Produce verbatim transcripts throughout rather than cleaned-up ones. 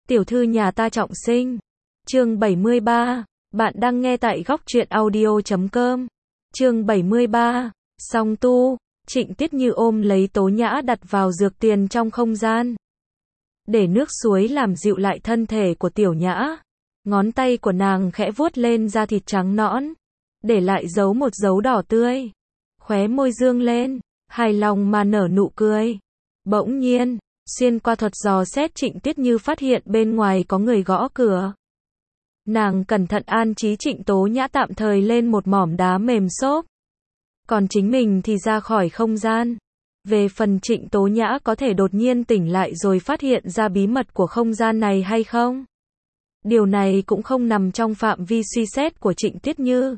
Tiểu thư nhà ta trọng sinh. Chương bảy mươi ba. Bạn đang nghe tại góc truyện audio chấm com. Chương bảy mươi ba. Song tu. Trịnh Tiết Như ôm lấy Tố Nhã đặt vào dược tiền trong không gian. Để nước suối làm dịu lại thân thể của Tiểu Nhã. Ngón tay của nàng khẽ vuốt lên da thịt trắng nõn. Để lại dấu một dấu đỏ tươi. Khóe môi dương lên. Hài lòng mà nở nụ cười. Bỗng nhiên, xuyên qua thuật dò xét Trịnh Tiết Như phát hiện bên ngoài có người gõ cửa. Nàng cẩn thận an trí Trịnh Tố Nhã tạm thời lên một mỏm đá mềm xốp. Còn chính mình thì ra khỏi không gian. Về phần Trịnh Tố Nhã có thể đột nhiên tỉnh lại rồi phát hiện ra bí mật của không gian này hay không? Điều này cũng không nằm trong phạm vi suy xét của Trịnh Tiết Như.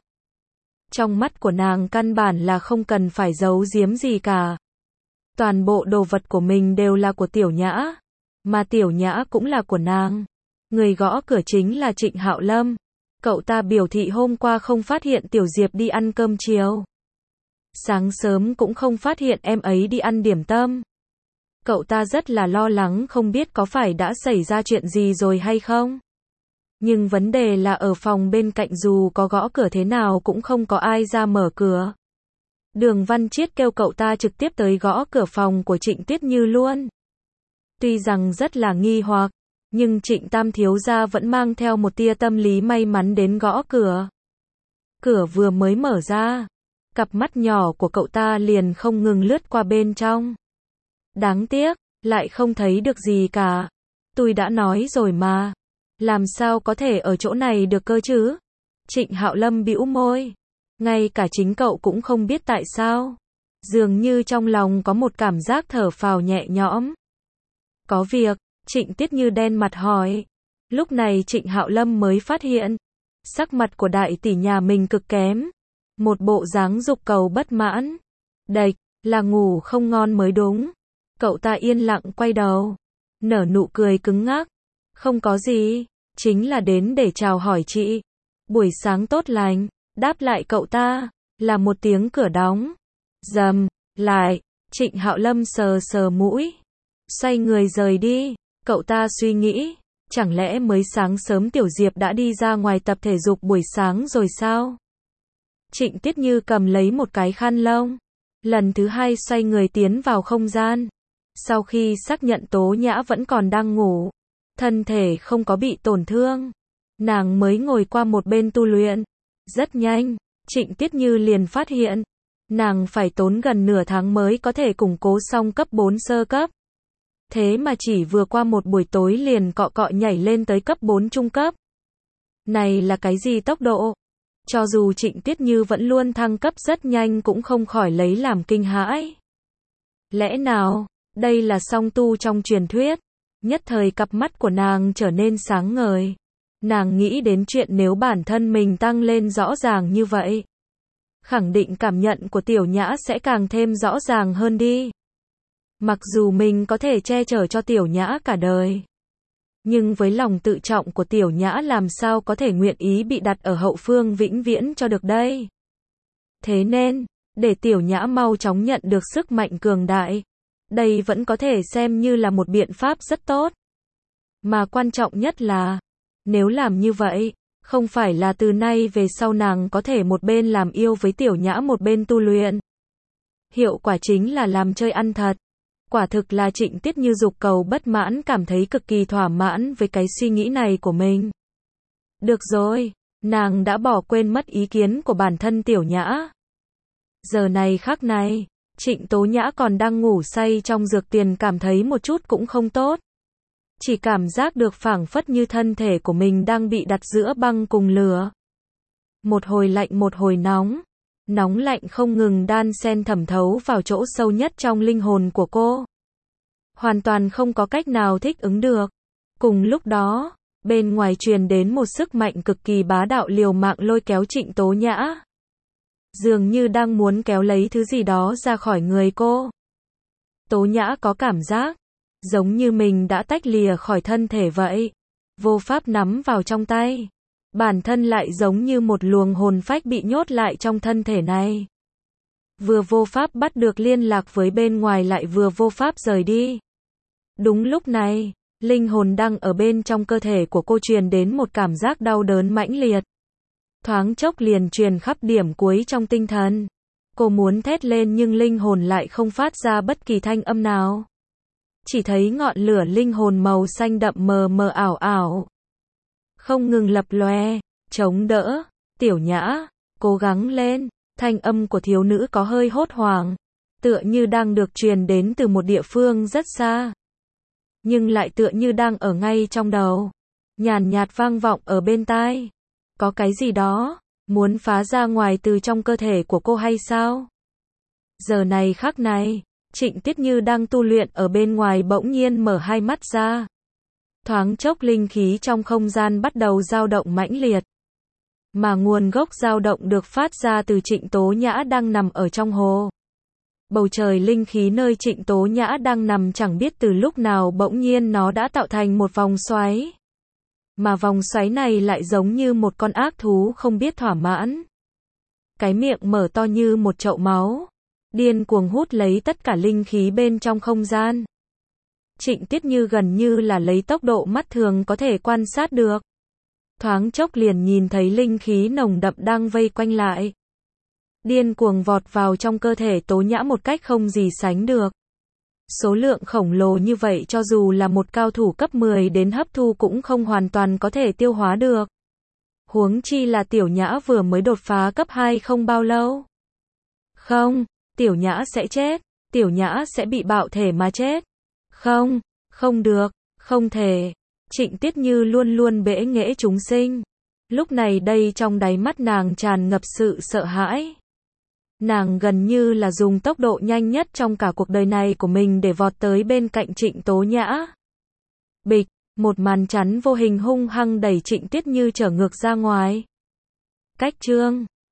Trong mắt của nàng căn bản là không cần phải giấu giếm gì cả. Toàn bộ đồ vật của mình đều là của Tiểu Nhã, mà Tiểu Nhã cũng là của nàng. Người gõ cửa chính là Trịnh Hạo Lâm. Cậu ta biểu thị hôm qua không phát hiện Tiểu Diệp đi ăn cơm chiều. Sáng sớm cũng không phát hiện em ấy đi ăn điểm tâm. Cậu ta rất là lo lắng không biết có phải đã xảy ra chuyện gì rồi hay không. Nhưng vấn đề là ở phòng bên cạnh dù có gõ cửa thế nào cũng không có ai ra mở cửa. Đường Văn Chiết kêu cậu ta trực tiếp tới gõ cửa phòng của Trịnh Tiết Như luôn. Tuy rằng rất là nghi hoặc, nhưng Trịnh Tam thiếu gia vẫn mang theo một tia tâm lý may mắn đến gõ cửa. Cửa vừa mới mở ra, cặp mắt nhỏ của cậu ta liền không ngừng lướt qua bên trong. Đáng tiếc, lại không thấy được gì cả. Tôi đã nói rồi mà, làm sao có thể ở chỗ này được cơ chứ? Trịnh Hạo Lâm bĩu môi. Ngay cả chính cậu cũng không biết tại sao. Dường như trong lòng có một cảm giác thở phào nhẹ nhõm. Có việc, Trịnh Tiết Như đen mặt hỏi. Lúc này Trịnh Hạo Lâm mới phát hiện. Sắc mặt của đại tỷ nhà mình cực kém. Một bộ dáng dục cầu bất mãn. Đệch, là ngủ không ngon mới đúng. Cậu ta yên lặng quay đầu. Nở nụ cười cứng ngắc. Không có gì, chính là đến để chào hỏi chị. Buổi sáng tốt lành. Đáp lại cậu ta, là một tiếng cửa đóng. Rầm, lại, Trịnh Hạo Lâm sờ sờ mũi. Xoay người rời đi, cậu ta suy nghĩ, chẳng lẽ mới sáng sớm Tiểu Diệp đã đi ra ngoài tập thể dục buổi sáng rồi sao? Trịnh Tiết Như cầm lấy một cái khăn lông. Lần thứ hai xoay người tiến vào không gian. Sau khi xác nhận Tố Nhã vẫn còn đang ngủ, thân thể không có bị tổn thương, nàng mới ngồi qua một bên tu luyện. Rất nhanh, Trịnh Tiết Như liền phát hiện, nàng phải tốn gần nửa tháng mới có thể củng cố xong cấp bốn sơ cấp. Thế mà chỉ vừa qua một buổi tối liền cọ cọ nhảy lên tới cấp bốn trung cấp. Này là cái gì tốc độ? Cho dù Trịnh Tiết Như vẫn luôn thăng cấp rất nhanh cũng không khỏi lấy làm kinh hãi. Lẽ nào, đây là song tu trong truyền thuyết? Nhất thời cặp mắt của nàng trở nên sáng ngời. Nàng nghĩ đến chuyện nếu bản thân mình tăng lên rõ ràng như vậy, khẳng định cảm nhận của Tiểu Nhã sẽ càng thêm rõ ràng hơn đi. Mặc dù mình có thể che chở cho Tiểu Nhã cả đời, nhưng với lòng tự trọng của Tiểu Nhã làm sao có thể nguyện ý bị đặt ở hậu phương vĩnh viễn cho được đây. Thế nên, để Tiểu Nhã mau chóng nhận được sức mạnh cường đại, đây vẫn có thể xem như là một biện pháp rất tốt. Mà quan trọng nhất là, nếu làm như vậy, không phải là từ nay về sau nàng có thể một bên làm yêu với Tiểu Nhã một bên tu luyện. Hiệu quả chính là làm chơi ăn thật. Quả thực là Trịnh Tiết Như dục cầu bất mãn cảm thấy cực kỳ thỏa mãn với cái suy nghĩ này của mình. Được rồi, nàng đã bỏ quên mất ý kiến của bản thân Tiểu Nhã. Giờ này khắc này, Trịnh Tố Nhã còn đang ngủ say trong dược tiền cảm thấy một chút cũng không tốt. Chỉ cảm giác được phảng phất như thân thể của mình đang bị đặt giữa băng cùng lửa. Một hồi lạnh một hồi nóng. Nóng lạnh không ngừng đan xen thẩm thấu vào chỗ sâu nhất trong linh hồn của cô. Hoàn toàn không có cách nào thích ứng được. Cùng lúc đó, bên ngoài truyền đến một sức mạnh cực kỳ bá đạo liều mạng lôi kéo Trịnh Tố Nhã. Dường như đang muốn kéo lấy thứ gì đó ra khỏi người cô. Tố Nhã có cảm giác giống như mình đã tách lìa khỏi thân thể vậy. Vô pháp nắm vào trong tay. Bản thân lại giống như một luồng hồn phách bị nhốt lại trong thân thể này. Vừa vô pháp bắt được liên lạc với bên ngoài lại vừa vô pháp rời đi. Đúng lúc này, Linh hồn đang ở bên trong cơ thể của cô truyền đến một cảm giác đau đớn mãnh liệt. Thoáng chốc liền truyền khắp điểm cuối trong tinh thần. Cô muốn thét lên nhưng linh hồn lại không phát ra bất kỳ thanh âm nào. Chỉ thấy ngọn lửa linh hồn màu xanh đậm mờ mờ ảo ảo. Không ngừng lập lòe, chống đỡ, Tiểu Nhã, cố gắng lên, thanh âm của thiếu nữ có hơi hốt hoảng, tựa như đang được truyền đến từ một địa phương rất xa. Nhưng lại tựa như đang ở ngay trong đầu, nhàn nhạt vang vọng ở bên tai. Có cái gì đó, muốn phá ra ngoài từ trong cơ thể của cô hay sao? Giờ này khắc này, Trịnh Tiết Như đang tu luyện ở bên ngoài bỗng nhiên mở hai mắt ra. Thoáng chốc linh khí trong không gian bắt đầu dao động mãnh liệt. Mà nguồn gốc dao động được phát ra từ Trịnh Tố Nhã đang nằm ở trong hồ. Bầu trời linh khí nơi Trịnh Tố Nhã đang nằm chẳng biết từ lúc nào bỗng nhiên nó đã tạo thành một vòng xoáy. Mà vòng xoáy này lại giống như một con ác thú không biết thỏa mãn. Cái miệng mở to như một chậu máu, điên cuồng hút lấy tất cả linh khí bên trong không gian. Trịnh Tiết Như gần như là lấy tốc độ mắt thường có thể quan sát được. Thoáng chốc liền nhìn thấy linh khí nồng đậm đang vây quanh lại. Điên cuồng vọt vào trong cơ thể Tố Nhã một cách không gì sánh được. Số lượng khổng lồ như vậy cho dù là một cao thủ cấp mười đến hấp thu cũng không hoàn toàn có thể tiêu hóa được. Huống chi là Tiểu Nhã vừa mới đột phá cấp hai không bao lâu. Không, Tiểu Nhã sẽ chết, Tiểu Nhã sẽ bị bạo thể mà chết. Không, không được, không thể. Trịnh Tiết Như luôn luôn bẽ nghễ chúng sinh. Lúc này đây trong đáy mắt nàng tràn ngập sự sợ hãi. Nàng gần như là dùng tốc độ nhanh nhất trong cả cuộc đời này của mình để vọt tới bên cạnh Trịnh Tố Nhã. Bịch, một màn chắn vô hình hung hăng đẩy Trịnh Tiết Như trở ngược ra ngoài. Cách chương